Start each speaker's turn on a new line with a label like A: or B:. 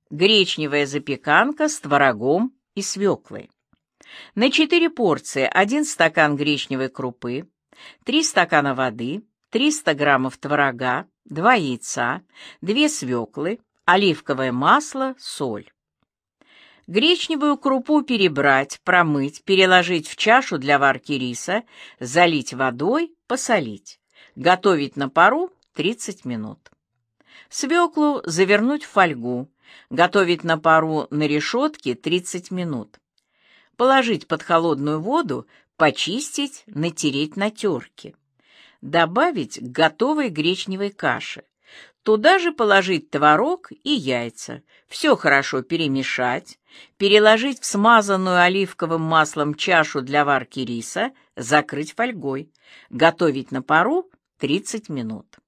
A: Гречневая запеканка с творогом и свеклой. На 4 порции 1 стакан гречневой крупы, 3 стакана воды, 300 граммов творога, 2 яйца, 2 свеклы, оливковое масло, соль. Гречневую крупу перебрать, промыть, переложить в чашу для варки риса, залить водой, посолить. Готовить на пару 30 минут. Свеклу завернуть в фольгу. Готовить на пару на решетке 30 минут. Положить под холодную воду, почистить, натереть на терке. Добавить к готовой гречневой каше. Туда же положить творог и яйца. Все хорошо перемешать. Переложить в смазанную оливковым маслом чашу для варки риса, закрыть фольгой. Готовить на пару 30 минут.